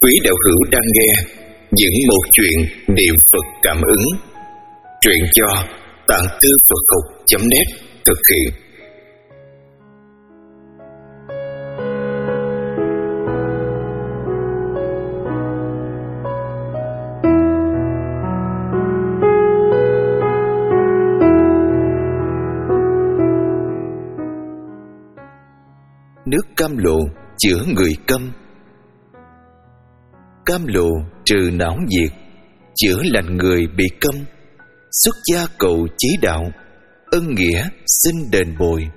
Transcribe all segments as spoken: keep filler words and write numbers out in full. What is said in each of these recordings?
quý đạo hữu đang nghe những một chuyện niệm Phật cảm ứng. Truyện do tạng thư Phật học chấm net thực hiện. Nước cam lộ chữa người câm. Cam lộ trừ não nhiệt, chữa lành người bị câm, xuất gia cầu chí đạo, ân nghĩa xin đền bồi.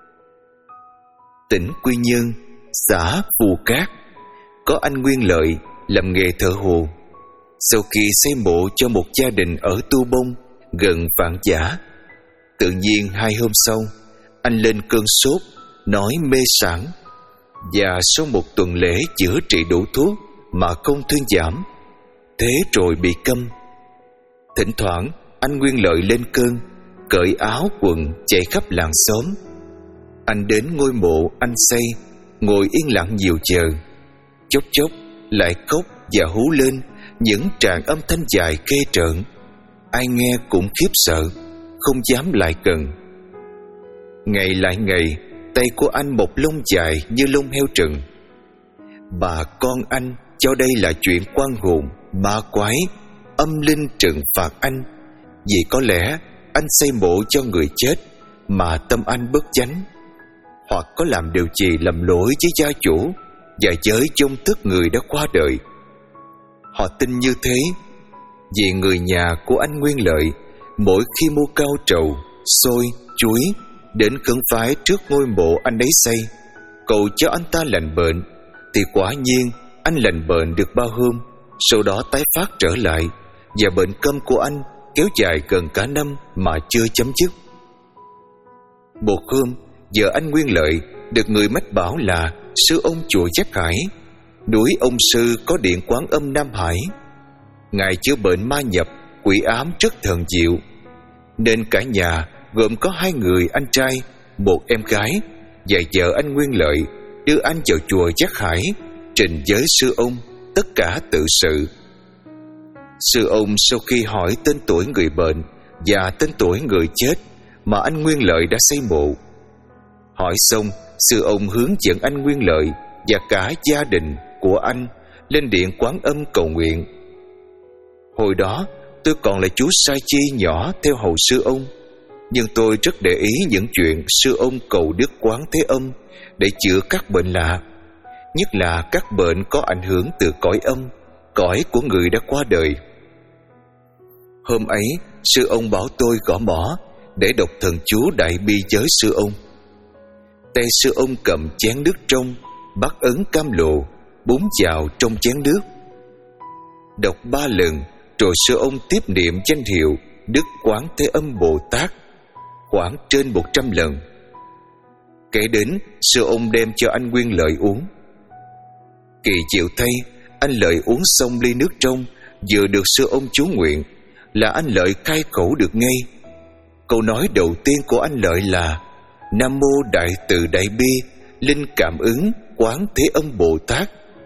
Tỉnh Quy Nhơn, xã Phù Cát, có anh Nguyên Lợi làm nghề thợ hồ. Sau khi xây mộ cho một gia đình ở Tu Bông gần Vạn Giả, tự nhiên hai hôm sau anh lên cơn sốt, nói mê sảng, và sau một tuần lễ chữa trị đủ thuốc mà không thuyên giảm, thế rồi bị câm. Thỉnh thoảng anh Nguyên Lợi lên cơn, cởi áo quần chạy khắp làng xóm. Anh đến ngôi mộ anh xây, ngồi yên lặng nhiều giờ, chốc chốc lại khóc và hú lên những tràng âm thanh dài ghê rợn. Ai nghe cũng khiếp sợ, không dám lại gần. Ngày lại ngày, tay của anh một lông dài như lông heo rừng. Bà con anh cho đây là chuyện quan hồn, ma quái, âm linh trừng phạt anh, vì có lẽ anh xây mộ cho người chết mà tâm anh bất chánh, hoặc có làm điều gì lầm lỗi với gia chủ và với chung thức người đã qua đời. Họ tin như thế vì người nhà của anh Nguyên Lợi mỗi khi mua cao trầu, xôi, chuối đến khấn vái trước ngôi mộ anh ấy xây, cầu cho anh ta lành bệnh, thì quả nhiên anh lành bệnh được bao hôm, sau đó tái phát trở lại, và bệnh câm của anh kéo dài gần cả năm mà chưa chấm dứt. Một hôm, vợ anh Nguyên Lợi được người mách bảo là sư ông chùa Giác Hải, núi ông sư có điện Quán Âm Nam Hải. Ngài chữa bệnh ma nhập, quỷ ám rất thần diệu, nên cả nhà gồm có hai người anh trai, một em gái, và vợ anh Nguyên Lợi đưa anh vào chùa Giác Hải, trình với sư ông tất cả tự sự. Sư ông sau khi hỏi tên tuổi người bệnh và tên tuổi người chết mà anh Nguyên Lợi đã xây mộ, hỏi xong, sư ông hướng dẫn anh Nguyên Lợi và cả gia đình của anh lên điện Quán Âm cầu nguyện. Hồi đó tôi còn là chú sai chi nhỏ theo hầu sư ông, nhưng tôi rất để ý những chuyện sư ông cầu Đức Quán Thế Âm để chữa các bệnh lạ, nhất là các bệnh có ảnh hưởng từ cõi âm, cõi của người đã qua đời. Hôm ấy, sư ông bảo tôi gõ mõ để đọc thần chú đại bi với sư ông. Tay sư ông cầm chén nước trong, bắt ấn cam lộ, búng vào trong chén nước. Đọc ba lần, rồi sư ông tiếp niệm danh hiệu Đức Quán Thế Âm Bồ Tát khoảng trên một trăm lần. Kể đến, sư ông đem cho anh Nguyên Lợi uống. Kỳ diệu thay, anh Lợi uống xong ly nước trong vừa được sư ông chú nguyện là anh Lợi khai khẩu được ngay. Câu nói đầu tiên của anh Lợi là Nam Mô Đại Từ Đại Bi Linh Cảm Ứng Quán Thế Âm Bồ Tát.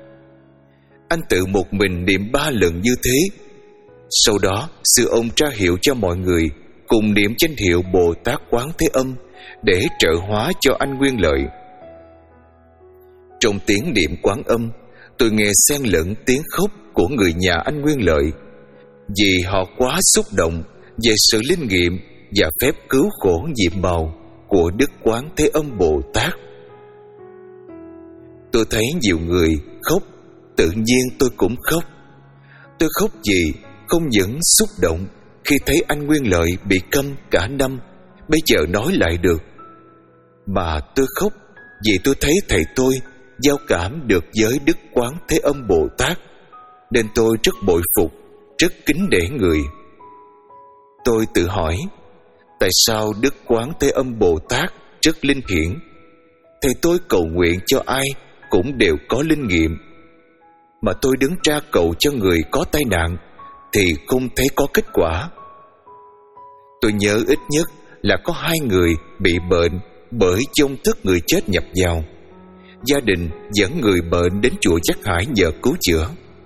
Anh tự một mình niệm ba lần như thế. Sau đó, sư ông tra hiệu cho mọi người cùng niệm danh hiệu Bồ Tát Quán Thế Âm để trợ hóa cho anh Nguyên Lợi. Trong tiếng niệm Quán Âm, tôi nghe xen lẫn tiếng khóc của người nhà anh Nguyên Lợi, vì họ quá xúc động về sự linh nghiệm và phép cứu khổ nhiệm màu của Đức Quán Thế Âm Bồ Tát. Tôi thấy nhiều người khóc, tự nhiên tôi cũng khóc. Tôi khóc vì không những xúc động khi thấy anh Nguyên Lợi bị câm cả năm, bây giờ nói lại được, mà tôi khóc vì tôi thấy thầy tôi giao cảm được với Đức Quán Thế Âm Bồ Tát, nên tôi rất bội phục, rất kính nể người. Tôi tự hỏi, tại sao Đức Quán Thế Âm Bồ Tát rất linh hiển, thầy tôi cầu nguyện cho ai cũng đều có linh nghiệm, mà tôi đứng ra cầu cho người có tai nạn thì không thấy có kết quả. Tôi nhớ ít nhất là có hai người bị bệnh bởi trong thức người chết nhập vào. Gia đình dẫn người bệnh đến chùa Giác Hải nhờ cứu chữa.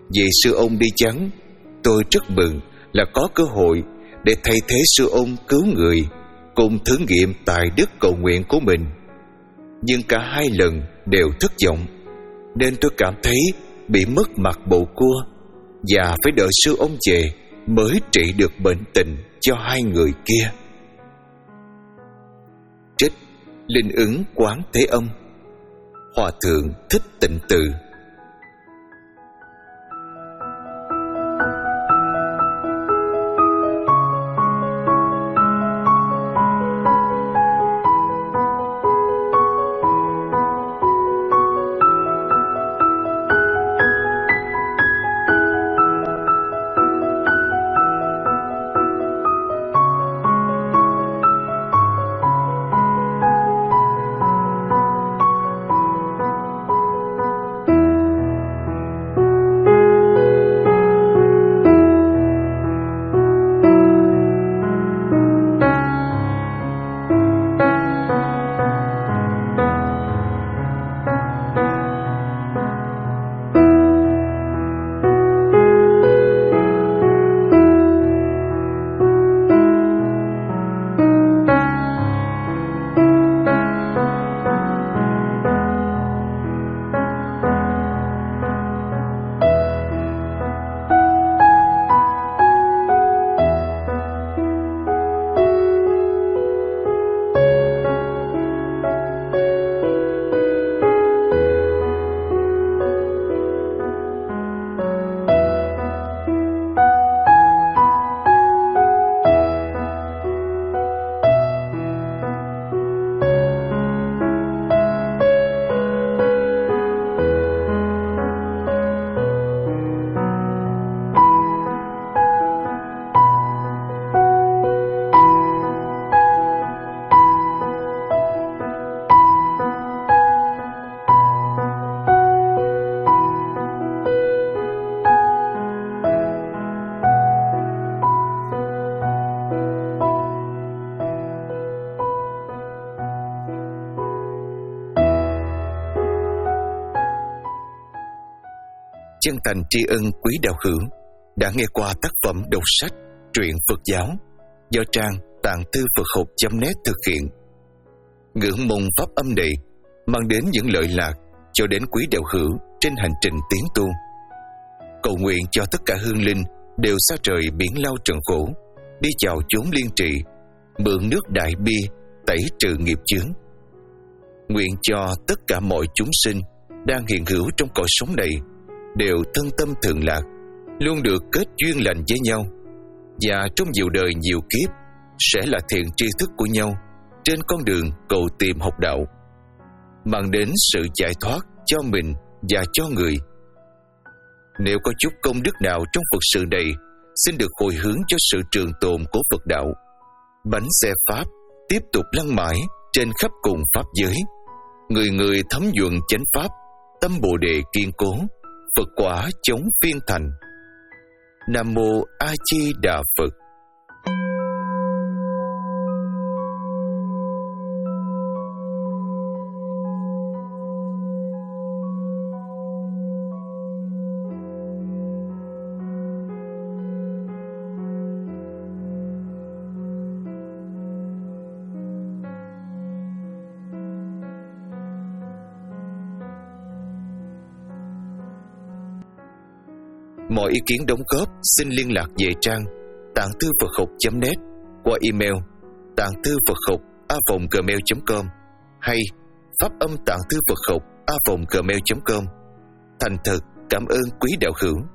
Vì sư ông đi chắn, tôi rất mừng là có cơ hội để thay thế sư ông cứu người, cùng thử nghiệm tài đức cầu nguyện của mình. Nhưng cả hai lần đều thất vọng, nên tôi cảm thấy bị mất mặt bầu cua, và phải đợi sư ông về mới trị được bệnh tình cho hai người kia. Trích Linh ứng Quán Thế Âm. Hòa thượng Thích Tịnh Từ. Chân thành tri ân quý đạo hữu đã nghe qua tác phẩm đọc sách truyện Phật giáo do trang tạng thư Phật học chấm net thực hiện. Ngưỡng mong pháp âm này mang đến những lợi lạc cho đến quý đạo hữu trên hành trình tiến tu. Cầu nguyện cho tất cả hương linh đều xa rời biển lao trần khổ, đi vào chốn liên trì, mượn nước đại bi tẩy trừ nghiệp chướng. Nguyện cho tất cả mọi chúng sinh đang hiện hữu trong cõi sống này đều thân tâm thường lạc, luôn được kết duyên lành với nhau, và trong nhiều đời nhiều kiếp sẽ là thiện tri thức của nhau trên con đường cầu tìm học đạo, mang đến sự giải thoát cho mình và cho người. Nếu có chút công đức nào trong Phật sự này, xin được hồi hướng cho sự trường tồn của Phật đạo. Bánh xe Pháp tiếp tục lăn mãi trên khắp cùng Pháp giới, người người thấm nhuận chánh Pháp, tâm Bồ Đề kiên cố, Phật quả chống phiên thành. Nam Mô A Di Đà Phật. Mọi ý kiến đóng góp xin liên lạc về trang tạng thư Phật học chấm net qua email tạng thư Phật học a vòng gmail chấm com hay pháp âm tạng thư Phật học a vòng gmail chấm com. Thành thật cảm ơn quý đạo hữu.